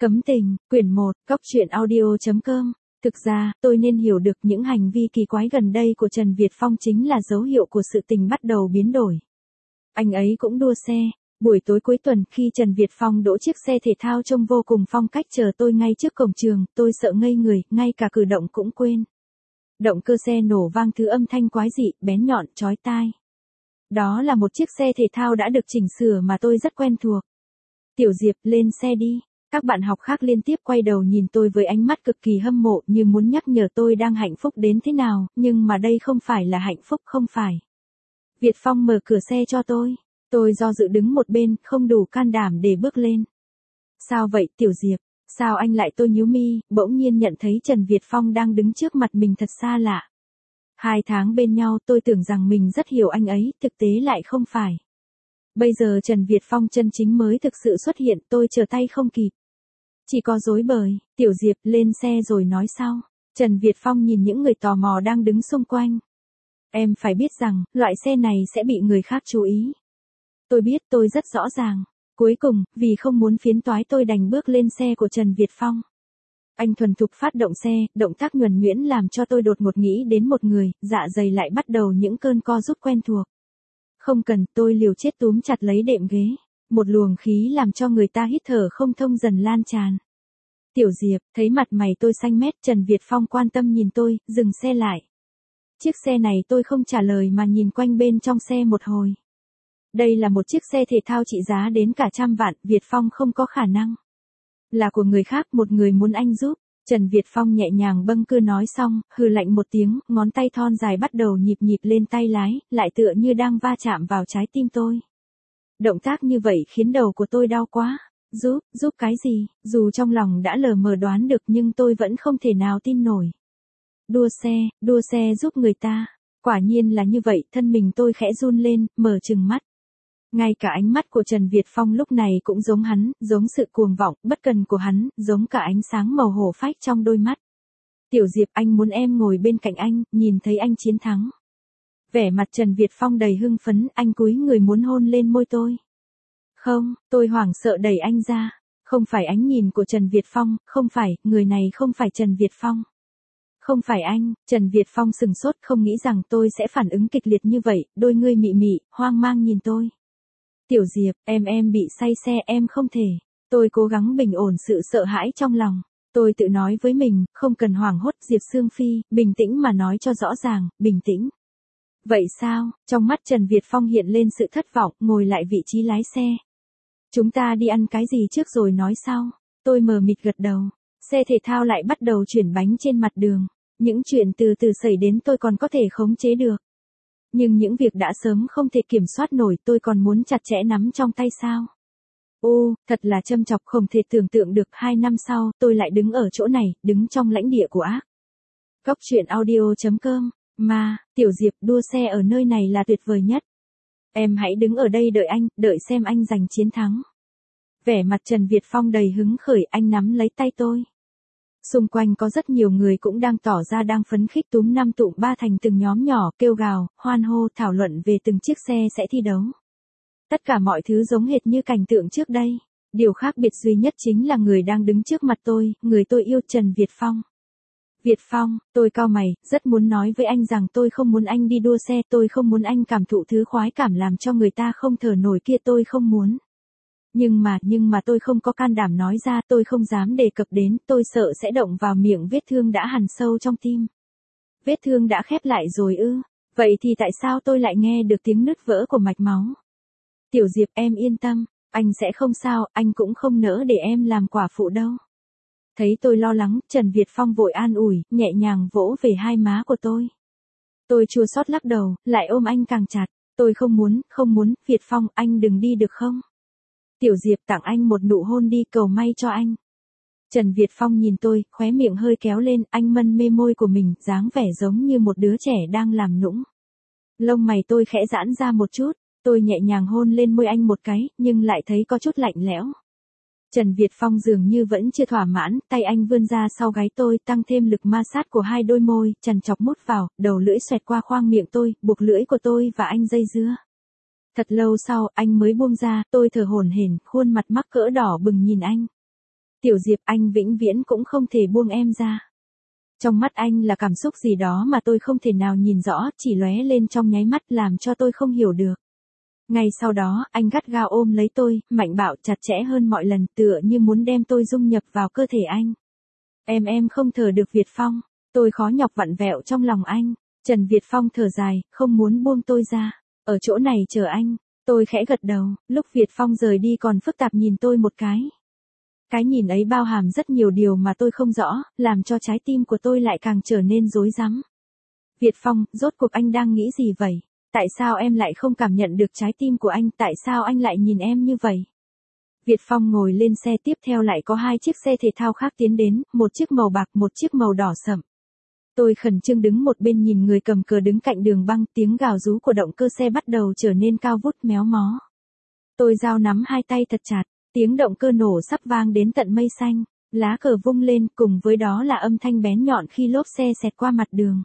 Cấm tình, quyển 1, cóc truyện audio.com. Thực ra, tôi nên hiểu được những hành vi kỳ quái gần đây của Trần Việt Phong chính là dấu hiệu của sự tình bắt đầu biến đổi. Anh ấy cũng đua xe. Buổi tối cuối tuần khi Trần Việt Phong đỗ chiếc xe thể thao trông vô cùng phong cách chờ tôi ngay trước cổng trường, tôi sợ ngây người, ngay cả cử động cũng quên. Động cơ xe nổ vang thứ âm thanh quái dị, bén nhọn, chói tai. Đó là một chiếc xe thể thao đã được chỉnh sửa mà tôi rất quen thuộc. Tiểu Diệp, lên xe đi. Các bạn học khác liên tiếp quay đầu nhìn tôi với ánh mắt cực kỳ hâm mộ như muốn nhắc nhở tôi đang hạnh phúc đến thế nào, nhưng mà đây không phải là hạnh phúc, không phải. Việt Phong mở cửa xe cho tôi. Tôi do dự đứng một bên, không đủ can đảm để bước lên. Sao vậy, Tiểu Diệp? Sao anh lại? Tôi nhíu mi, bỗng nhiên nhận thấy Trần Việt Phong đang đứng trước mặt mình thật xa lạ. 2 tháng bên nhau tôi tưởng rằng mình rất hiểu anh ấy, thực tế lại không phải. Bây giờ Trần Việt Phong chân chính mới thực sự xuất hiện, tôi trở tay không kịp. Chỉ có dối bời. Tiểu Diệp, lên xe rồi nói sau. Trần Việt Phong nhìn những người tò mò đang đứng xung quanh. Em phải biết rằng, loại xe này sẽ bị người khác chú ý. Tôi biết, tôi rất rõ ràng. Cuối cùng, vì không muốn phiến toái tôi đành bước lên xe của Trần Việt Phong. Anh thuần thục phát động xe, động tác nhuần nhuyễn làm cho tôi đột ngột nghĩ đến một người, dạ dày lại bắt đầu những cơn co rút quen thuộc. Không cần, tôi liều chết túm chặt lấy đệm ghế. Một luồng khí làm cho người ta hít thở không thông dần lan tràn. Tiểu Diệp, thấy mặt mày tôi xanh mét, Trần Việt Phong quan tâm nhìn tôi, dừng xe lại. Chiếc xe này tôi không trả lời mà nhìn quanh bên trong xe một hồi. Đây là một chiếc xe thể thao trị giá đến cả 100 vạn, Việt Phong không có khả năng. Là của người khác, một người muốn anh giúp. Trần Việt Phong nhẹ nhàng bâng cưa nói xong, hừ lạnh một tiếng, ngón tay thon dài bắt đầu nhịp nhịp lên tay lái, lại tựa như đang va chạm vào trái tim tôi. Động tác như vậy khiến đầu của tôi đau quá. Giúp cái gì? Dù trong lòng đã lờ mờ đoán được nhưng tôi vẫn không thể nào tin nổi. Đua xe giúp người ta. Quả nhiên là như vậy, thân mình tôi khẽ run lên, mở trừng mắt. Ngay cả ánh mắt của Trần Việt Phong lúc này cũng giống hắn, giống sự cuồng vọng, bất cần của hắn, giống cả ánh sáng màu hổ phách trong đôi mắt. Tiểu Diệp, anh muốn em ngồi bên cạnh anh, nhìn thấy anh chiến thắng. Vẻ mặt Trần Việt Phong đầy hưng phấn, anh cúi người muốn hôn lên môi tôi. Không, tôi hoảng sợ đẩy anh ra. Không phải. Ánh nhìn của Trần Việt Phong, không phải, người này không phải Trần Việt Phong. Không phải anh. Trần Việt Phong sừng sốt, không nghĩ rằng tôi sẽ phản ứng kịch liệt như vậy, đôi ngươi mị mị, hoang mang nhìn tôi. Tiểu Diệp, em bị say xe, em không thể. Tôi cố gắng bình ổn sự sợ hãi trong lòng. Tôi tự nói với mình, không cần hoảng hốt, Diệp Sương Phi, bình tĩnh mà nói cho rõ ràng, bình tĩnh. Vậy sao? Trong mắt Trần Việt Phong hiện lên sự thất vọng, ngồi lại vị trí lái xe. Chúng ta đi ăn cái gì trước rồi nói sau. Tôi mờ mịt gật đầu. Xe thể thao lại bắt đầu chuyển bánh trên mặt đường. Những chuyện từ từ xảy đến tôi còn có thể khống chế được. Nhưng những việc đã sớm không thể kiểm soát nổi, tôi còn muốn chặt chẽ nắm trong tay sao? Ô, thật là châm chọc, không thể tưởng tượng được. 2 năm sau, tôi lại đứng ở chỗ này, đứng trong lãnh địa của ác. cóc truyện audio.com. Mà, Tiểu Diệp, đua xe ở nơi này là tuyệt vời nhất. Em hãy đứng ở đây đợi anh, đợi xem anh giành chiến thắng. Vẻ mặt Trần Việt Phong đầy hứng khởi, anh nắm lấy tay tôi. Xung quanh có rất nhiều người cũng đang tỏ ra đang phấn khích, túm 5 tụm 3 thành từng nhóm nhỏ, kêu gào, hoan hô, thảo luận về từng chiếc xe sẽ thi đấu. Tất cả mọi thứ giống hệt như cảnh tượng trước đây. Điều khác biệt duy nhất chính là người đang đứng trước mặt tôi, người tôi yêu, Trần Việt Phong. Việt Phong, tôi cau mày, rất muốn nói với anh rằng tôi không muốn anh đi đua xe, tôi không muốn anh cảm thụ thứ khoái cảm làm cho người ta không thở nổi kia, tôi không muốn. Nhưng mà tôi không có can đảm nói ra, tôi không dám đề cập đến, tôi sợ sẽ động vào miệng vết thương đã hằn sâu trong tim. Vết thương đã khép lại rồi ư? Vậy thì tại sao tôi lại nghe được tiếng nứt vỡ của mạch máu? Tiểu Diệp, em yên tâm, anh sẽ không sao, anh cũng không nỡ để em làm quả phụ đâu. Thấy tôi lo lắng, Trần Việt Phong vội an ủi, nhẹ nhàng vỗ về hai má của tôi. Tôi chua xót lắc đầu, lại ôm anh càng chặt. Tôi không muốn, Việt Phong, anh đừng đi được không? Tiểu Diệp, tặng anh một nụ hôn đi, cầu may cho anh. Trần Việt Phong nhìn tôi, khóe miệng hơi kéo lên, anh mân mê môi của mình, dáng vẻ giống như một đứa trẻ đang làm nũng. Lông mày tôi khẽ giãn ra một chút, tôi nhẹ nhàng hôn lên môi anh một cái, nhưng lại thấy có chút lạnh lẽo. Trần Việt Phong dường như vẫn chưa thỏa mãn, tay anh vươn ra sau gáy tôi, tăng thêm lực ma sát của hai đôi môi, chằn chọc mút vào, đầu lưỡi xoẹt qua khoang miệng tôi, buộc lưỡi của tôi và anh dây dưa. Thật lâu sau, anh mới buông ra, tôi thở hổn hển, khuôn mặt mắc cỡ đỏ bừng nhìn anh. Tiểu Diệp, anh vĩnh viễn cũng không thể buông em ra. Trong mắt anh là cảm xúc gì đó mà tôi không thể nào nhìn rõ, chỉ lóe lên trong nháy mắt làm cho tôi không hiểu được. Ngay sau đó, anh gắt gao ôm lấy tôi, mạnh bạo chặt chẽ hơn mọi lần, tựa như muốn đem tôi dung nhập vào cơ thể anh. Em không thở được Việt Phong. Tôi khó nhọc vặn vẹo trong lòng anh. Trần Việt Phong thở dài, không muốn buông tôi ra. Ở chỗ này chờ anh. Tôi khẽ gật đầu, lúc Việt Phong rời đi còn phức tạp nhìn tôi một cái. Cái nhìn ấy bao hàm rất nhiều điều mà tôi không rõ, làm cho trái tim của tôi lại càng trở nên rối rắm. Việt Phong, rốt cuộc anh đang nghĩ gì vậy? Tại sao em lại không cảm nhận được trái tim của anh? Tại sao anh lại nhìn em như vậy? Việt Phong ngồi lên xe, tiếp theo lại có 2 chiếc xe thể thao khác tiến đến, một chiếc màu bạc, một chiếc màu đỏ sẫm. Tôi khẩn trương đứng một bên nhìn người cầm cờ đứng cạnh đường băng, tiếng gào rú của động cơ xe bắt đầu trở nên cao vút méo mó. Tôi giao nắm 2 tay thật chặt, tiếng động cơ nổ sắp vang đến tận mây xanh, lá cờ vung lên, cùng với đó là âm thanh bén nhọn khi lốp xe xẹt qua mặt đường.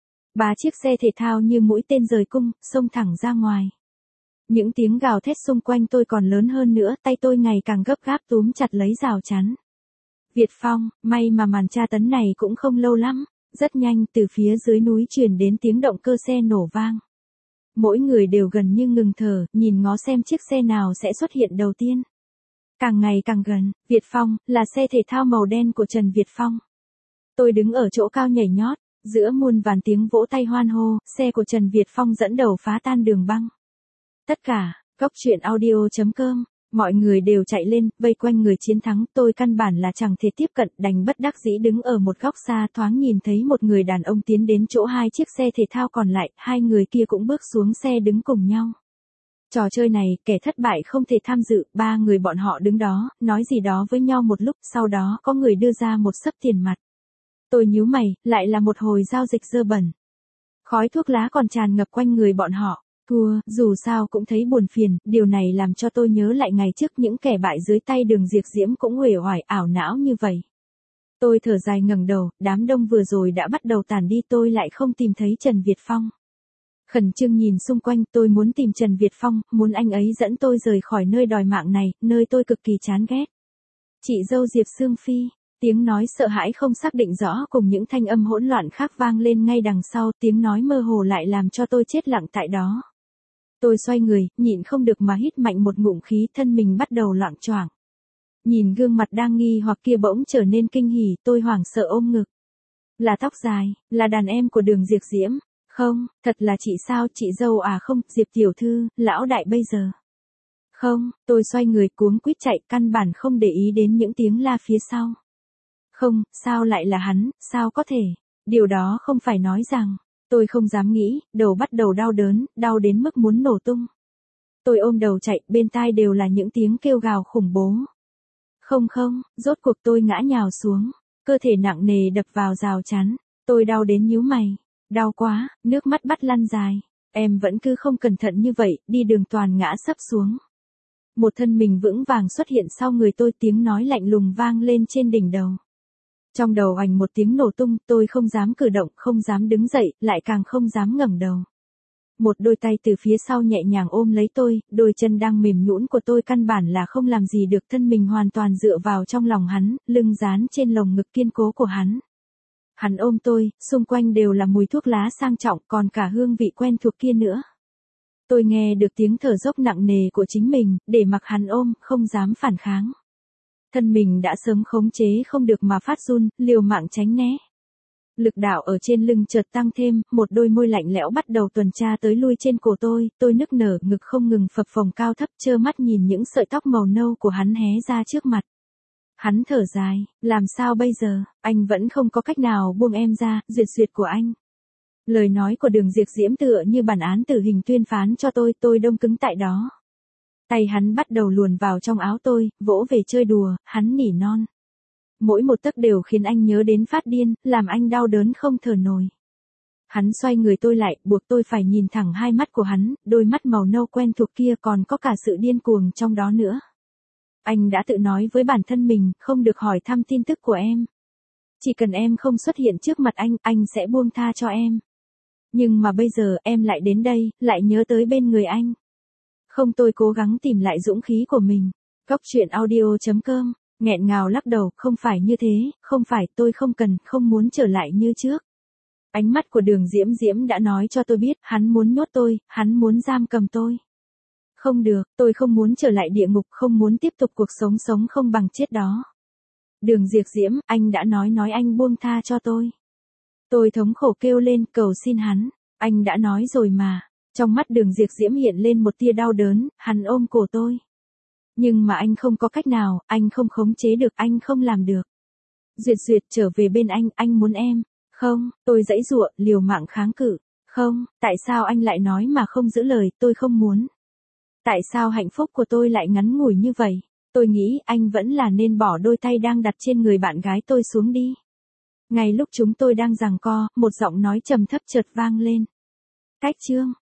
3 chiếc xe thể thao như mũi tên rời cung, xông thẳng ra ngoài. Những tiếng gào thét xung quanh tôi còn lớn hơn nữa, tay tôi ngày càng gấp gáp túm chặt lấy rào chắn. Việt Phong, may mà màn tra tấn này cũng không lâu lắm, rất nhanh từ phía dưới núi truyền đến tiếng động cơ xe nổ vang. Mỗi người đều gần như ngừng thở, nhìn ngó xem chiếc xe nào sẽ xuất hiện đầu tiên. Càng ngày càng gần, Việt Phong, là xe thể thao màu đen của Trần Việt Phong. Tôi đứng ở chỗ cao nhảy nhót, giữa muôn vàn tiếng vỗ tay hoan hô, xe của Trần Việt Phong dẫn đầu phá tan đường băng. Tất cả, góc truyện audio.com, mọi người đều chạy lên, vây quanh người chiến thắng, tôi căn bản là chẳng thể tiếp cận, đành bất đắc dĩ đứng ở một góc xa, thoáng nhìn thấy một người đàn ông tiến đến chỗ 2 chiếc xe thể thao còn lại, 2 người kia cũng bước xuống xe đứng cùng nhau. Trò chơi này, kẻ thất bại không thể tham dự, 3 người bọn họ đứng đó, nói gì đó với nhau một lúc, sau đó có người đưa ra một xấp tiền mặt. Tôi nhíu mày, lại là một hồi giao dịch dơ bẩn. Khói thuốc lá còn tràn ngập quanh người bọn họ. Thua, dù sao cũng thấy buồn phiền, điều này làm cho tôi nhớ lại ngày trước những kẻ bại dưới tay Đường Diệp Diễm cũng uể oải ảo não như vậy. Tôi thở dài ngẩng đầu, đám đông vừa rồi đã bắt đầu tản đi, tôi lại không tìm thấy Trần Việt Phong. Khẩn trương nhìn xung quanh, tôi muốn tìm Trần Việt Phong, muốn anh ấy dẫn tôi rời khỏi nơi đòi mạng này, nơi tôi cực kỳ chán ghét. Chị dâu Diệp Sương Phi, tiếng nói sợ hãi không xác định rõ cùng những thanh âm hỗn loạn khác vang lên ngay đằng sau, tiếng nói mơ hồ lại làm cho tôi chết lặng tại đó. Tôi xoay người, nhịn không được mà hít mạnh một ngụm khí, thân mình bắt đầu loạng choạng. Nhìn gương mặt đang nghi hoặc kia bỗng trở nên kinh hỉ, tôi hoảng sợ ôm ngực. Là tóc dài, là đàn em của Đường Diệp Diễm. Không, thật là chị sao, chị dâu à? Không, Diệp tiểu thư, lão đại bây giờ. Không, tôi xoay người cuống quýt chạy, căn bản không để ý đến những tiếng la phía sau. Không, sao lại là hắn, sao có thể? Điều đó không phải nói rằng. Tôi không dám nghĩ, đầu bắt đầu đau đớn, đau đến mức muốn nổ tung. Tôi ôm đầu chạy, bên tai đều là những tiếng kêu gào khủng bố. Không, rốt cuộc tôi ngã nhào xuống, cơ thể nặng nề đập vào rào chắn. Tôi đau đến nhíu mày. Đau quá, nước mắt bắt lăn dài. Em vẫn cứ không cẩn thận như vậy, đi đường toàn ngã sấp xuống. Một thân mình vững vàng xuất hiện sau người tôi, tiếng nói lạnh lùng vang lên trên đỉnh đầu. Trong đầu oành một tiếng nổ tung, tôi không dám cử động, không dám đứng dậy, lại càng không dám ngẩng đầu. Một đôi tay từ phía sau nhẹ nhàng ôm lấy tôi, đôi chân đang mềm nhũn của tôi căn bản là không làm gì được, thân mình hoàn toàn dựa vào trong lòng hắn, lưng dán trên lồng ngực kiên cố của hắn. Hắn ôm tôi, xung quanh đều là mùi thuốc lá sang trọng, còn cả hương vị quen thuộc kia nữa. Tôi nghe được tiếng thở dốc nặng nề của chính mình, để mặc hắn ôm, không dám phản kháng. Thân mình đã sớm khống chế không được mà phát run, liều mạng tránh né. Lực đạo ở trên lưng chợt tăng thêm, một đôi môi lạnh lẽo bắt đầu tuần tra tới lui trên cổ tôi nức nở, ngực không ngừng phập phồng cao thấp, trơ mắt nhìn những sợi tóc màu nâu của hắn hé ra trước mặt. Hắn thở dài, làm sao bây giờ, anh vẫn không có cách nào buông em ra, duyệt của anh. Lời nói của Đường Diệp Diễm tựa như bản án tử hình tuyên phán cho tôi đông cứng tại đó. Tay hắn bắt đầu luồn vào trong áo tôi, vỗ về chơi đùa, hắn nỉ non. Mỗi một tấc đều khiến anh nhớ đến phát điên, làm anh đau đớn không thở nổi. Hắn xoay người tôi lại, buộc tôi phải nhìn thẳng hai mắt của hắn, đôi mắt màu nâu quen thuộc kia còn có cả sự điên cuồng trong đó nữa. Anh đã tự nói với bản thân mình, không được hỏi thăm tin tức của em. Chỉ cần em không xuất hiện trước mặt anh sẽ buông tha cho em. Nhưng mà bây giờ em lại đến đây, lại nhớ tới bên người anh. Không, tôi cố gắng tìm lại dũng khí của mình. Góc truyện audio.com Nghẹn ngào lắc đầu, không phải như thế, không phải, tôi không cần, không muốn trở lại như trước. Ánh mắt của Đường Diễm Diễm đã nói cho tôi biết, hắn muốn nhốt tôi, hắn muốn giam cầm tôi. Không được, tôi không muốn trở lại địa ngục, không muốn tiếp tục cuộc sống sống không bằng chết đó. Đường Diệp Diễm, anh đã nói anh buông tha cho tôi. Tôi thống khổ kêu lên, cầu xin hắn. Anh đã nói rồi mà. Trong mắt Đường Diệp Diễm hiện lên một tia đau đớn, hắn ôm cổ tôi. Nhưng mà anh không có cách nào, anh không khống chế được, anh không làm được. Duyệt Duyệt trở về bên anh muốn em. Không, tôi giãy giụa, liều mạng kháng cự. Không, tại sao anh lại nói mà không giữ lời, tôi không muốn. Tại sao hạnh phúc của tôi lại ngắn ngủi như vậy? Tôi nghĩ anh vẫn là nên bỏ đôi tay đang đặt trên người bạn gái tôi xuống đi. Ngay lúc chúng tôi đang giằng co, một giọng nói trầm thấp chợt vang lên. Cách Trương.